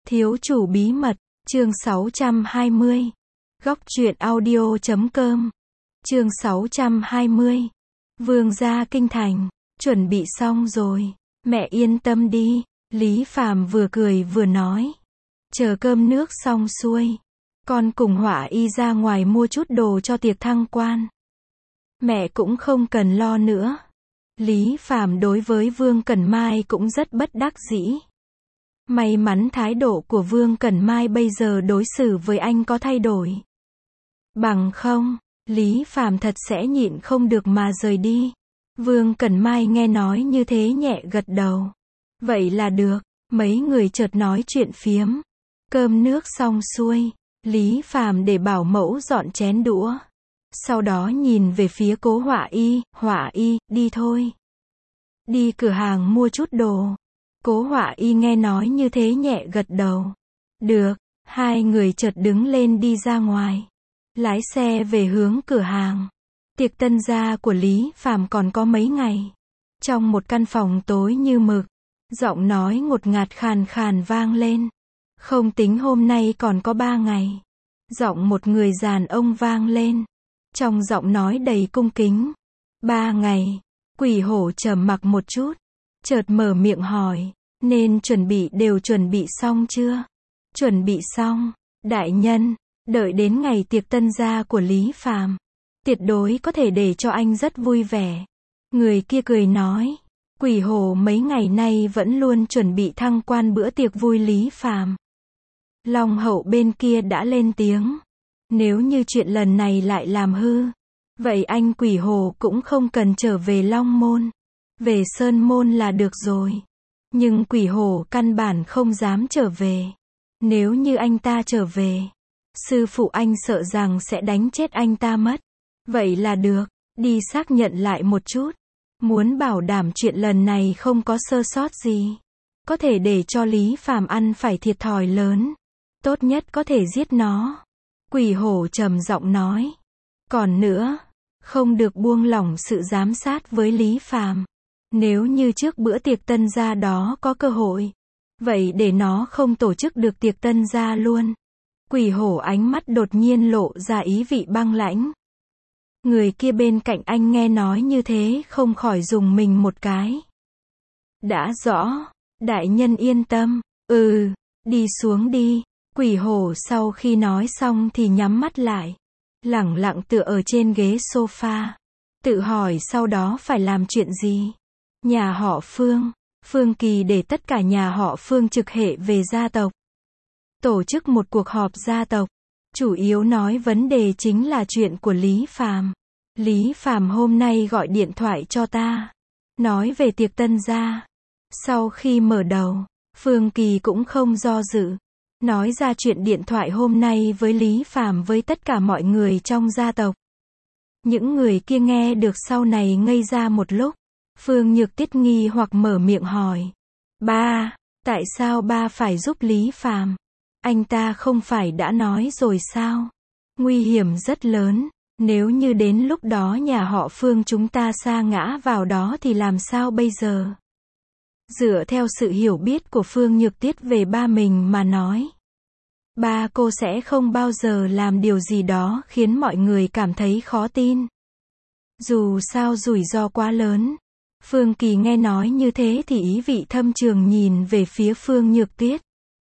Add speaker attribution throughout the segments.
Speaker 1: Thiếu chủ bí mật, chương 620. Góc truyện audio.com. Chương 620. Vương gia kinh thành, chuẩn bị xong rồi, mẹ yên tâm đi, Lý Phàm vừa cười vừa nói. Chờ cơm nước xong xuôi, con cùng Họa Y ra ngoài mua chút đồ cho tiệc thăng quan. Mẹ cũng không cần lo nữa. Lý Phàm đối với Vương Cẩn Mai cũng rất bất đắc dĩ. May mắn thái độ của Vương Cẩn Mai bây giờ đối xử với anh có thay đổi. Bằng không, Lý Phàm thật sẽ nhịn không được mà rời đi. Vương Cẩn Mai nghe nói như thế nhẹ gật đầu. Vậy là được, mấy người chợt nói chuyện phiếm. Cơm nước xong xuôi, Lý Phàm để bảo mẫu dọn chén đũa. Sau đó nhìn về phía Cố Họa Y, đi thôi. Đi cửa hàng mua chút đồ. Cố Họa Y nghe nói như thế nhẹ gật đầu. Được, hai người chợt đứng lên đi ra ngoài. Lái xe về hướng cửa hàng. Tiệc tân gia của Lý Phàm còn có mấy ngày. Trong một căn phòng tối như mực, giọng nói ngột ngạt khàn khàn vang lên. Không tính hôm nay còn có 3 ngày. Giọng một người đàn ông vang lên. Trong giọng nói đầy cung kính. 3 ngày. Quỷ hổ trầm mặc một chút. Chợt mở miệng hỏi. Nên đều chuẩn bị xong chưa? Chuẩn bị xong. Đại nhân, đợi đến ngày tiệc tân gia của Lý Phàm, tuyệt đối có thể để cho anh rất vui vẻ. Người kia cười nói. Quỷ hổ mấy ngày nay vẫn luôn chuẩn bị thăng quan bữa tiệc vui Lý Phàm. Long hậu bên kia đã lên tiếng. Nếu như chuyện lần này lại làm hư, vậy anh quỷ hổ cũng không cần trở về Long Môn. Về Sơn Môn là được rồi. Nhưng quỷ hổ căn bản không dám trở về. Nếu như anh ta trở về, sư phụ anh sợ rằng sẽ đánh chết anh ta mất. Vậy là được, đi xác nhận lại một chút. Muốn bảo đảm chuyện lần này không có sơ sót gì. Có thể để cho Lý Phàm ăn phải thiệt thòi lớn. Tốt nhất có thể giết nó. Quỷ hổ trầm giọng nói. Còn nữa, không được buông lỏng sự giám sát với Lý Phàm. Nếu như trước bữa tiệc tân gia đó có cơ hội, vậy để nó không tổ chức được tiệc tân gia luôn. Quỷ hổ ánh mắt đột nhiên lộ ra ý vị băng lãnh. Người kia bên cạnh anh nghe nói như thế không khỏi rùng mình một cái. Đã rõ, đại nhân yên tâm, đi xuống đi. Quỷ hổ sau khi nói xong thì nhắm mắt lại, lẳng lặng tựa ở trên ghế sofa, tự hỏi sau đó phải làm chuyện gì. Nhà họ Phương, Phương Kỳ để tất cả nhà họ Phương trực hệ về gia tộc, tổ chức một cuộc họp gia tộc, chủ yếu nói vấn đề chính là chuyện của Lý Phàm. Lý Phàm hôm nay gọi điện thoại cho ta, nói về tiệc tân gia. Sau khi mở đầu, Phương Kỳ cũng không do dự, nói ra chuyện điện thoại hôm nay với Lý Phàm với tất cả mọi người trong gia tộc. Những người kia nghe được sau này ngây ra một lúc. Phương Nhược Tiết nghi hoặc mở miệng hỏi. Ba, tại sao ba phải giúp Lý Phàm? Anh ta không phải đã nói rồi sao? Nguy hiểm rất lớn. Nếu như đến lúc đó nhà họ Phương chúng ta sa ngã vào đó thì làm sao bây giờ? Dựa theo sự hiểu biết của Phương Nhược Tiết về ba mình mà nói, ba cô sẽ không bao giờ làm điều gì đó khiến mọi người cảm thấy khó tin. Dù sao rủi ro quá lớn. Phương Kỳ nghe nói như thế thì ý vị thâm trường nhìn về phía Phương Nhược Tiết.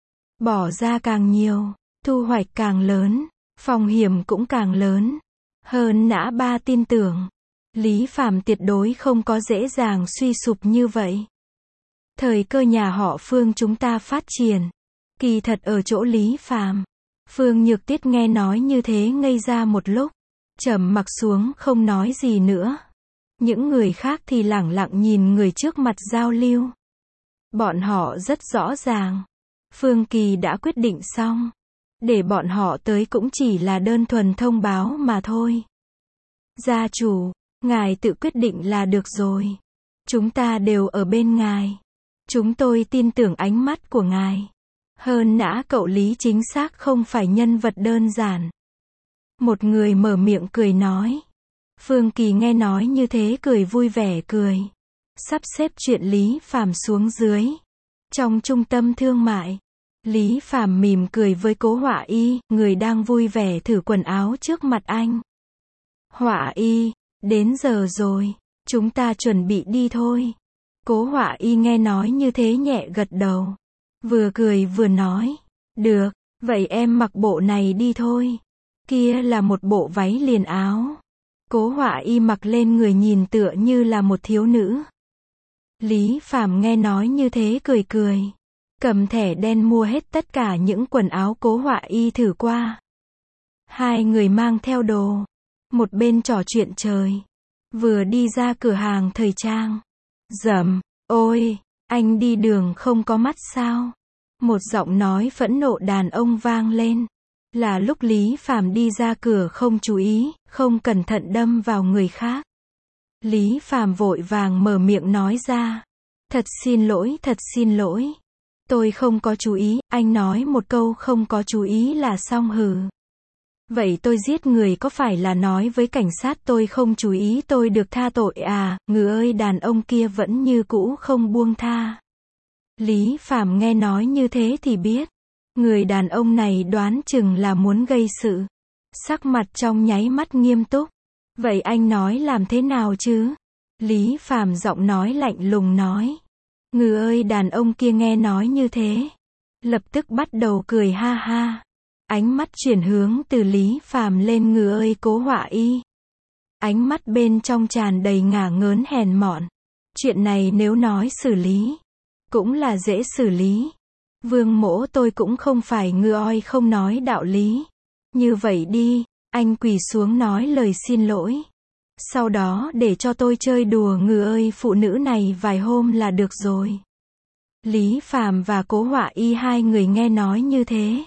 Speaker 1: Bỏ ra càng nhiều, thu hoạch càng lớn, phong hiểm cũng càng lớn. Hơn nữa ba tin tưởng, Lý Phàm tuyệt đối không có dễ dàng suy sụp như vậy. Thời cơ nhà họ Phương chúng ta phát triển, kỳ thật ở chỗ Lý Phàm. Phương Nhược Tiết nghe nói như thế ngây ra một lúc, trầm mặc xuống không nói gì nữa. Những người khác thì lẳng lặng nhìn người trước mặt giao lưu. Bọn họ rất rõ ràng. Phương Kỳ đã quyết định xong. Để bọn họ tới cũng chỉ là đơn thuần thông báo mà thôi. Gia chủ, ngài tự quyết định là được rồi. Chúng ta đều ở bên ngài. Chúng tôi tin tưởng ánh mắt của ngài. Hơn nữa cậu Lý chính xác không phải nhân vật đơn giản. Một người mở miệng cười nói. Phương Kỳ nghe nói như thế cười vui vẻ cười. Sắp xếp chuyện Lý Phàm xuống dưới. Trong trung tâm thương mại, Lý Phàm mỉm cười với Cố Họa Y, người đang vui vẻ thử quần áo trước mặt anh. Họa Y, đến giờ rồi, chúng ta chuẩn bị đi thôi. Cố Họa Y nghe nói như thế nhẹ gật đầu. Vừa cười vừa nói, được, vậy em mặc bộ này đi thôi. Kia là một bộ váy liền áo. Cố Họa Y mặc lên người nhìn tựa như là một thiếu nữ. Lý Phàm nghe nói như thế cười cười. Cầm thẻ đen mua hết tất cả những quần áo Cố Họa Y thử qua. Hai người mang theo đồ. Một bên trò chuyện trời. Vừa đi ra cửa hàng thời trang. Dầm, ôi, anh đi đường không có mắt sao? Một giọng nói phẫn nộ đàn ông vang lên. Là lúc Lý Phàm đi ra cửa không chú ý, không cẩn thận đâm vào người khác. Lý Phàm vội vàng mở miệng nói ra. Thật xin lỗi. Tôi không có chú ý, anh nói một câu không có chú ý là xong hừ. Vậy tôi giết người có phải là nói với cảnh sát tôi không chú ý tôi được tha tội à? Ngừ ơi, đàn ông kia vẫn như cũ không buông tha. Lý Phàm nghe nói như thế thì biết. Người đàn ông này đoán chừng là muốn gây sự. Sắc mặt trong nháy mắt nghiêm túc. Vậy anh nói làm thế nào chứ? Lý Phàm giọng nói lạnh lùng nói. Ngừ ơi, đàn ông kia nghe nói như thế. Lập tức bắt đầu cười ha ha. Ánh mắt chuyển hướng từ Lý Phàm lên Ngừ ơi Cố Họa Y. Ánh mắt bên trong tràn đầy ngả ngớn hèn mọn. Chuyện này nếu nói xử lý, cũng là dễ xử lý. Vương mỗ tôi cũng không phải ngừ oi không nói đạo lý. Như vậy đi, anh quỳ xuống nói lời xin lỗi. Sau đó để cho tôi chơi đùa Ngừ ơi phụ nữ này vài hôm là được rồi. Lý Phàm và Cố Họa Y hai người nghe nói như thế.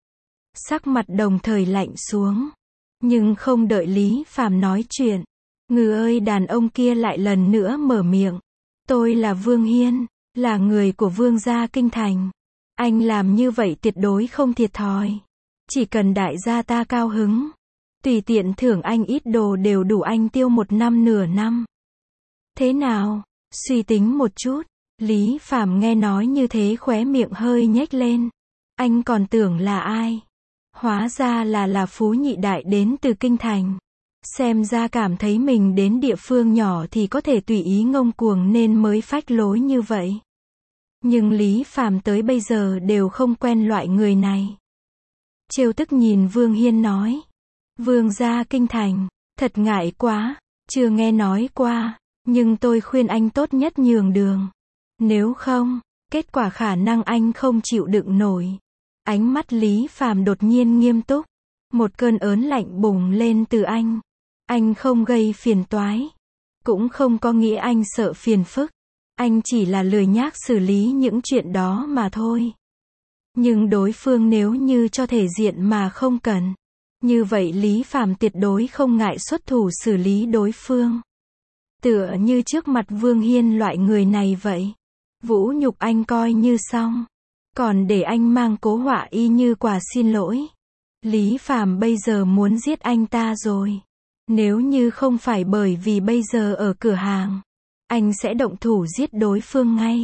Speaker 1: Sắc mặt đồng thời lạnh xuống. Nhưng không đợi Lý Phàm nói chuyện. Ngừ ơi, đàn ông kia lại lần nữa mở miệng. Tôi là Vương Hiên, là người của Vương gia Kinh Thành. Anh làm như vậy tuyệt đối không thiệt thòi. Chỉ cần đại gia ta cao hứng, tùy tiện thưởng anh ít đồ đều đủ anh tiêu một năm nửa năm. Thế nào? Suy tính một chút. Lý Phàm nghe nói như thế khóe miệng hơi nhếch lên. Anh còn tưởng là ai? Hóa ra là Phú Nhị Đại đến từ Kinh Thành. Xem ra cảm thấy mình đến địa phương nhỏ thì có thể tùy ý ngông cuồng nên mới phách lối như vậy. Nhưng Lý Phàm tới bây giờ đều không quen loại người này. Trêu tức nhìn Vương Hiên nói. Vương gia Kinh Thành, thật ngại quá, chưa nghe nói qua, nhưng tôi khuyên anh tốt nhất nhường đường. Nếu không, kết quả khả năng anh không chịu đựng nổi. Ánh mắt Lý Phàm đột nhiên nghiêm túc. Một cơn ớn lạnh bùng lên từ anh. Anh không gây phiền toái. Cũng không có nghĩa anh sợ phiền phức. Anh chỉ là lười nhác xử lý những chuyện đó mà thôi. Nhưng đối phương nếu như cho thể diện mà không cần, như vậy Lý Phàm tuyệt đối không ngại xuất thủ xử lý đối phương. Tựa như trước mặt Vương Hiên loại người này vậy. Vũ nhục anh coi như xong. Còn để anh mang Cố Họa Y như quà xin lỗi. Lý Phàm bây giờ muốn giết anh ta rồi. Nếu như không phải bởi vì bây giờ ở cửa hàng, anh sẽ động thủ giết đối phương ngay.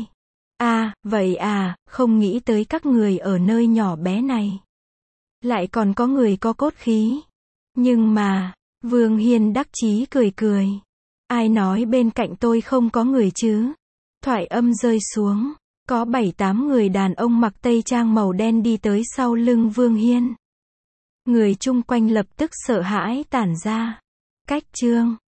Speaker 1: Vậy à, không nghĩ tới các người ở nơi nhỏ bé này. Lại còn có người có cốt khí. Nhưng mà, Vương Hiên đắc chí cười cười. Ai nói bên cạnh tôi không có người chứ? Thoại âm rơi xuống. Có 7-8 người đàn ông mặc tây trang màu đen đi tới sau lưng Vương Hiên. Người chung quanh lập tức sợ hãi tản ra. Cách chương